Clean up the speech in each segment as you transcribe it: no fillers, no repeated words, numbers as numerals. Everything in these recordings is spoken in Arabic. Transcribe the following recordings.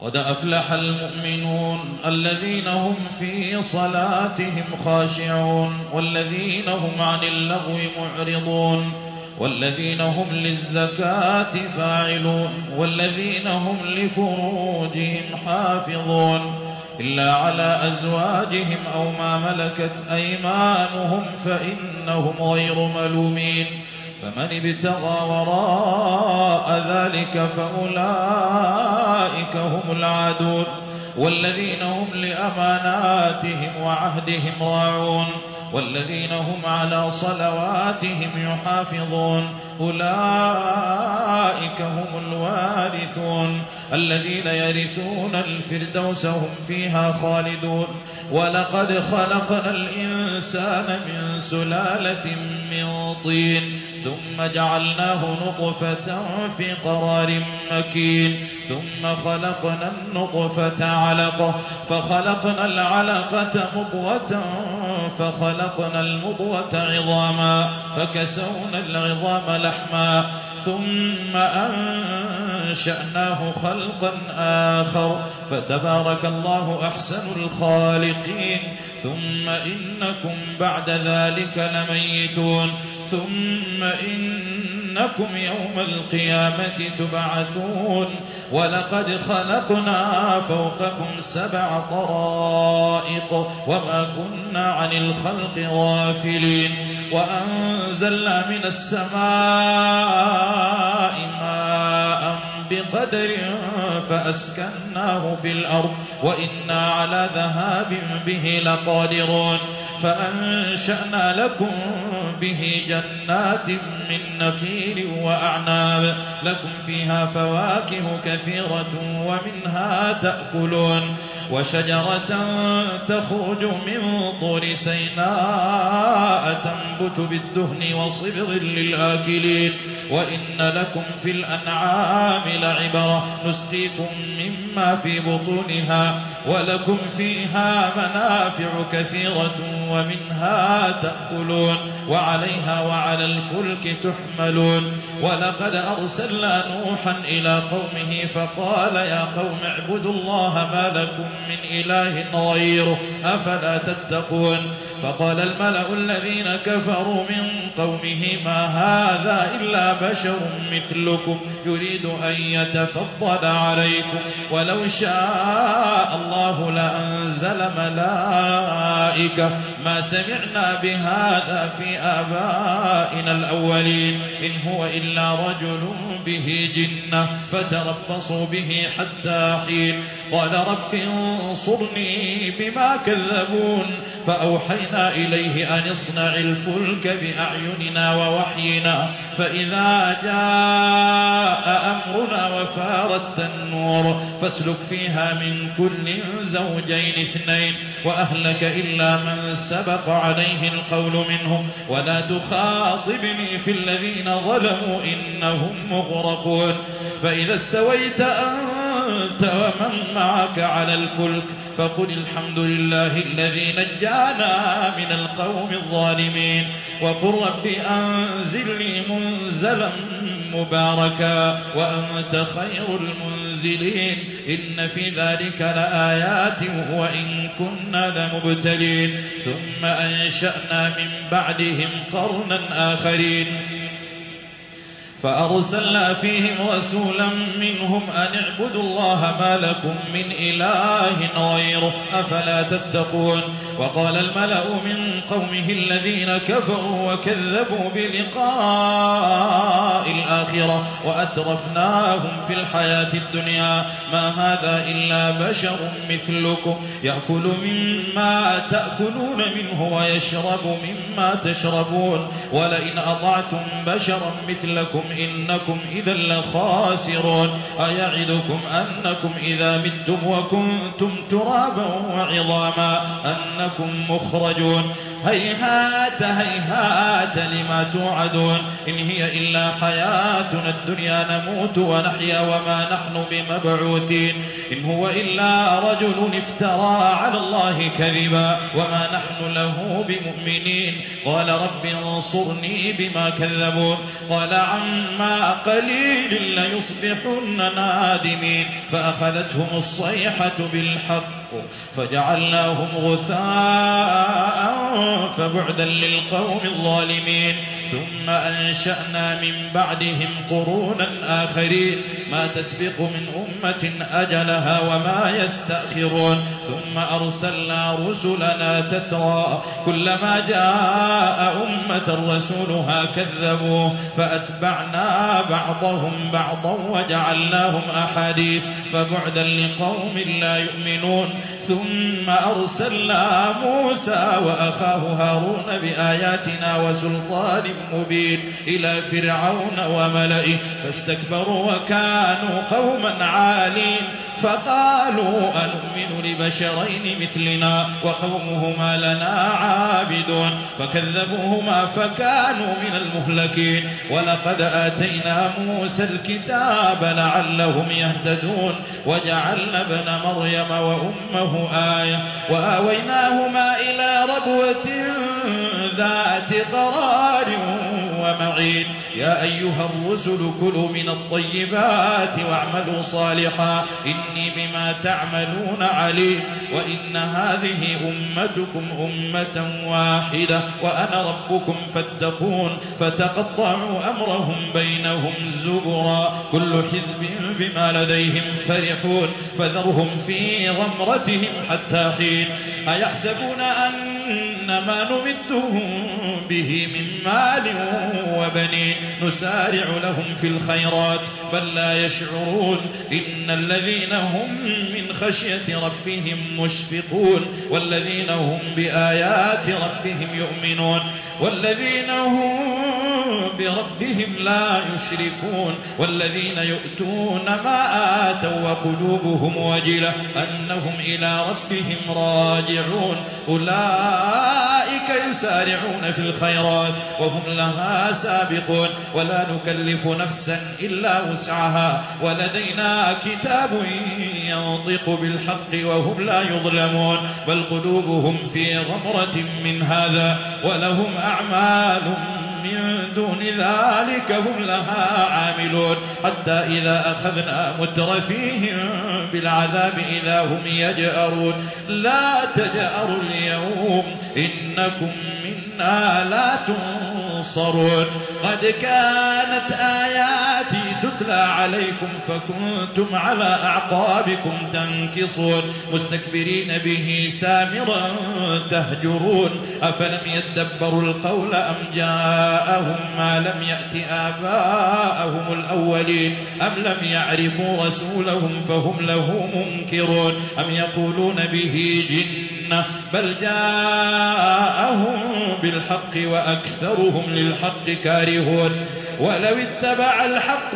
قد أفلح المؤمنون الذين هم في صلاتهم خاشعون والذين هم عن اللغو معرضون والذين هم للزكاة فاعلون والذين هم لفروجهم حافظون إلا على أزواجهم أو ما ملكت أيمانهم فإنهم غير ملومين فمن ابتغى وراء ذلك فأولئك هم العادون والذين هم لأماناتهم وعهدهم راعون والذين هم على صلواتهم يحافظون أولئك هم الوارثون الذين يرثون الفردوس هم فيها خالدون ولقد خلقنا الإنسان من سلالة من طين ثم جعلناه نطفة في قرار مكين ثم خلقنا النطفة علقة فخلقنا العلقة مضغة فخلقنا المضغة عظاما فكسونا العظام لحما ثم أنشأناه خلقا آخر فتبارك الله أحسن الخالقين ثم إنكم بعد ذلك لميتون ثم إنكم يوم القيامة تبعثون ولقد خلقنا فوقكم 7 طرائق وما كنا عن الخلق غافلين وأنزلنا من السماء ماء بقدر فأسكناه في الأرض وإنا على ذهاب به لقادرون فأنشأنا لكم به جنات من نخيل وأعناب لكم فيها فواكه كثيرة ومنها تأكلون وشجرة تخرج من طور سيناء تنبت بالدهن وصبغ للآكلين وإن لكم في الأنعام لعبرة نسقيكم مما في بطونها ولكم فيها منافع كثيرة ومنها تأكلون وعليها وعلى الفلك تحملون ولقد أرسلنا نوحا إلى قومه فقال يا قوم اعبدوا الله ما لكم من إله غيره أفلا تتقون فقال الملأ الذين كفروا من قومه ما هذا إلا بشر مثلكم يريد أن يتفضل عليكم ولو شاء الله لأنزل ملائكة ما سمعنا بهذا في آبائنا الأولين إن هو إلا رجل به جنة فتربصوا به حتى حين قال رب انصرني بما كذبون فأوحينا إليه أن اصنع الفلك بأعيننا ووحينا فإذا جاء أمرنا وفارت النور فاسلك فيها من كل زوجين 2 وأهلك إلا من سبق عليه القول منهم ولا تخاطبني في الذين ظلموا إنهم مغرقون فإذا استويت أنت ومن معك على الفلك فقل الحمد لله الذي نجانا من القوم الظالمين وقل رب أنزلني منزلا مباركا وأنت خير المنزلين إن في ذلك لآيات وإن كنا لمبتلين ثم أنشأنا من بعدهم قرنا آخرين فأرسلنا فيهم رسولا منهم أن اعبدوا الله ما لكم من إله غيره أفلا تتقون وقال الملأ من قومه الذين كفروا وكذبوا بلقاء الآخرة وأترفناهم في الحياة الدنيا ما هذا إلا بشر مثلكم يأكل مما تأكلون منه ويشرب مما تشربون ولئن أطعتم بشرا مثلكم إنكم إذا لخاسرون أيعدكم أنكم إذا متم وكنتم ترابا وعظاما أنكم مخرجون هيهات هيهات لما توعدون إن هي إلا حياتنا الدنيا نموت ونحيا وما نحن بمبعوثين إن هو إلا رجل افترى على الله كذبا وما نحن له بمؤمنين قال رب انصرني بما كذبون قال عما قليل ليصبحن نادمين فأخذتهم الصيحة بالحق فجعلناهم غثاء فبعدا للقوم الظالمين ثم أنشأنا من بعدهم قرونا آخرين ما تسبق من أمة أجلها وما يستأخرون ثم أرسلنا رسلنا تترى كلما جاء أمة رسولها كذبوه فأتبعنا بعضهم بعضا وجعلناهم أحاديث فبعدا لقوم لا يؤمنون ثم أرسلنا موسى وأخاه هارون بآياتنا وسلطان مبين إلى فرعون وملئه فاستكبروا وكانوا قوما عالين فقالوا أنؤمن لبشرين مثلنا وقومهما لنا عابدون فكذبوهما فكانوا من المهلكين ولقد آتينا موسى الكتاب لعلهم يهتدون وجعلنا ابن مريم وأمه آية وآويناهما إلى ربوة ذات قرار ومعين يا أيها الرسل كلوا من الطيبات واعملوا صالحا إني بما تعملون عليم وإن هذه أمتكم أمة واحدة وأنا ربكم فاتقون فتقطعوا أمرهم بينهم زبرا كل حزب بما لديهم فرحون فذرهم في غمرتهم حتى حين أيحسبون أن ما نمدهم به من مال وبنين نسارع لهم في الخيرات بل لا يشعرون إن الذين هم من خشية ربهم مشفقون والذين هم بآيات ربهم يؤمنون والذين هم بربهم لا يشركون والذين يؤتون ما آتوا وقلوبهم وجلة أنهم إلى ربهم راجعون أولئك يسارعون في الخيرات وهم لها سابقون ولا نكلف نفسا إلا وسعها ولدينا كتاب ينطق بالحق وهم لا يظلمون بل قلوبهم في غمرة من هذا ولهم أعمال من دون ذلك هم لها عاملون حتى إذا أخذنا مترفيهم بالعذاب إذا هم يجأرون لا تجأروا اليوم إنكم منا لا تنصرون قد كانت آياتي تتلى عليكم فكنتم على أعقابكم تنكصون مستكبرين به سامرا تهجرون أفلم يدبروا القول أم جاءهم ما لم يأت آباءهم الأولين أم لم يعرفوا رسولهم فهم له منكرون أم يقولون به جنة بل جاءهم بالحق وأكثرهم للحق كارهون ولو اتبع الحق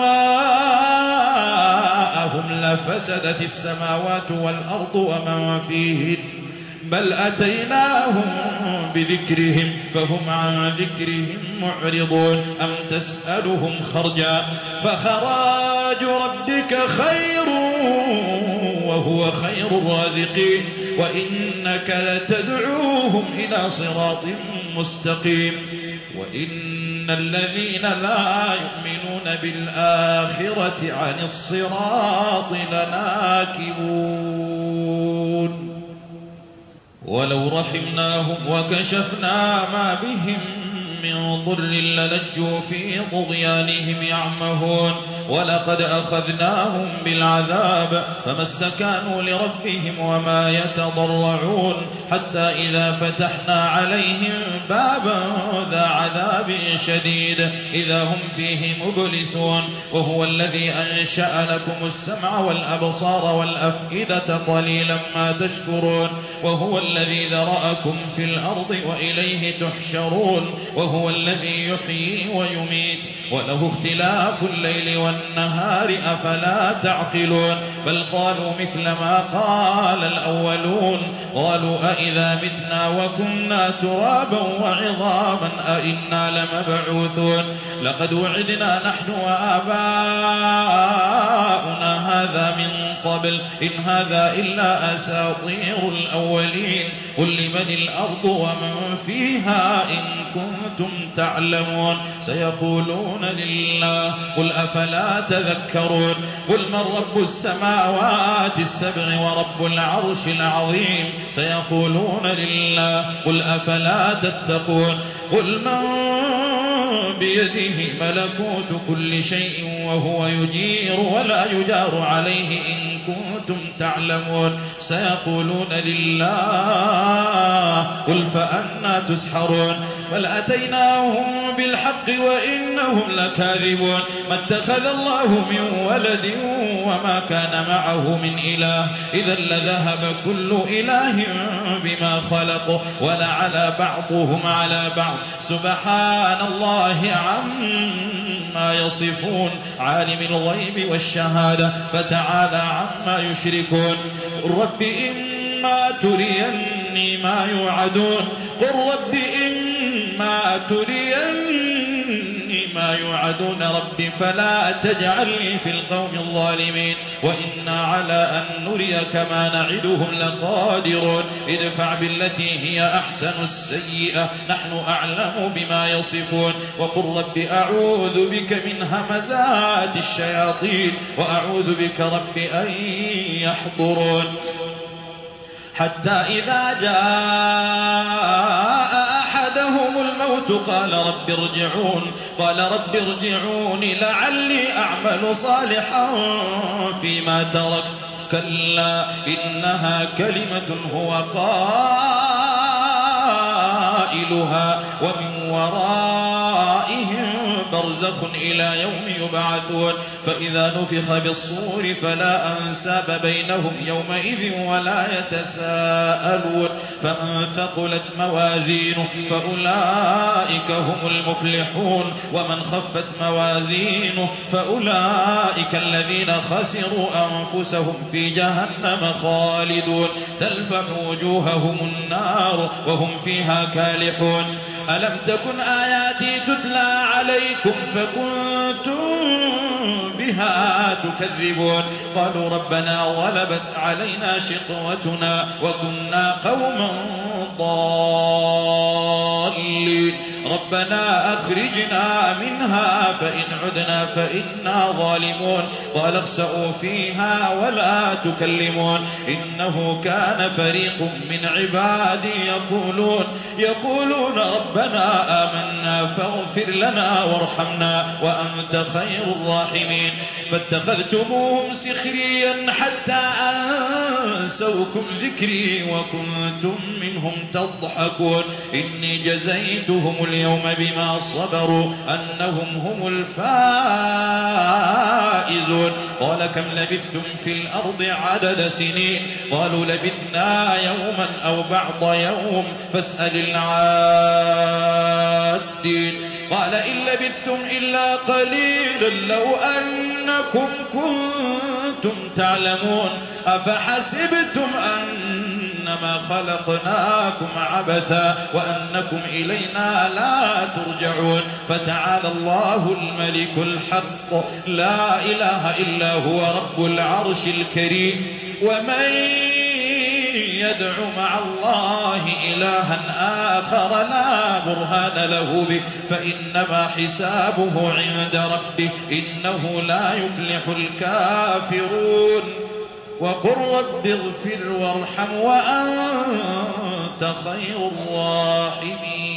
أهواءهم لفسدت السماوات والأرض ومن فيهن بل أتيناهم بذكرهم فهم عن ذكرهم معرضون أم تسألهم خرجا فخراج ربك خير وهو خير الرازقين وإنك لتدعوهم إلى صراط مستقيم وإن الذين لا يؤمنون بالآخرة عن الصراط لناكبون ولو رحمناهم وكشفنا ما بهم من ضر للجوا في طغيانهم يعمهون ولقد أخذناهم بالعذاب فما استكانوا لربهم وما يتضرعون حتى إذا فتحنا عليهم بابا ذا عذاب شديد إذا هم فيه مبلسون وهو الذي أنشأ لكم السمع والأبصار والأفئدة قليلا ما تشكرون وهو الذي ذرأكم في الأرض وإليه تحشرون وهو الذي يحيي ويميت وله اختلاف الليل والنهار أفلا تعقلون بل قالوا مثل ما قال الأولون قالوا أئذا متنا وكنا ترابا وعظاما أئنا لمبعوثون لقد وعدنا نحن وآباؤنا هذا من قبل إن هذا إلا أساطير الأولين قل لمن الأرض ومن فيها إن كنتم تعلمون سيقولون لله قل أفلا تذكرون قل من رب السماوات السبع ورب العرش العظيم سيقولون لله قل أفلا تتقون قل من بيده ملكوت كل شيء وهو يجير ولا يجار عليه إن كنتم تعلمون سيقولون لله قل فأنى تسحرون بل أتيناهم بالحق وإنهم لكاذبون ما اتخذ الله من ولد وما كان معه من إله إذا لذهب كل إله بما خلق ولعلى بعضهم على بعض سبحان الله عما يصفون عالم الغيب والشهادة فتعالى عما يشركون رب إما تريني ما يوعدون قل رب إما تريني ما يوعدون رب فلا تجعلني في القوم الظالمين وإنا على أن نريك ما نعدهم لقادرون ادفع بالتي هي أحسن السيئة نحن أعلم بما يصفون وقل رب أعوذ بك من همزات الشياطين وأعوذ بك رب أن يحضرون حتى إذا جاء أحدهم الموت قال رب ارجعون لعلي أعمل صالحا فيما تركت كلا إنها كلمة هو قائلها ومن ورائهم برزخ إلى يوم يبعثون فإذا نفخ بالصور فلا أنساب بينهم يومئذ ولا يتساءلون فمن ثقلت موازينه فأولئك هم المفلحون ومن خفت موازينه فأولئك الذين خسروا أنفسهم في جهنم خالدون تلفح وجوههم النار وهم فيها كالحون ألم تكن آياتي تتلى عليكم فكنتم بها تكذبون قالوا ربنا غلبت علينا شقوتنا وكنا قوما ضالين ربنا أخرجنا منها فإن عدنا فإنا ظالمون قال اخسئوا فيها ولا تكلمون إنه كان فريق من عبادي يقولون ربنا آمنا فاغفر لنا وارحمنا وأنت خير الراحمين فاتخذتموهم سخريا حتى أنسوكم ذكري وكنتم منهم تضحكون إني جزيتهم اليوم بما صبروا أنهم هم الفائزون قال كم لبثتم في الأرض عدد سنين قالوا لبثنا يوما أو بعض يوم فاسأل العادين قال إن لبثتم إلا قليلا لو أنكم كنتم تعلمون أفحسبتم أنما خلقناكم عبثا وأنكم إلينا لا ترجعون فتعالى الله الملك الحق لا إله إلا هو رب العرش الكريم ومن يدع مع الله إلها آخر لا برهان له به فإنما حسابه عند ربه إنه لا يفلح الكافرون وقل رب اغفر وارحم وأنت خير الراحمين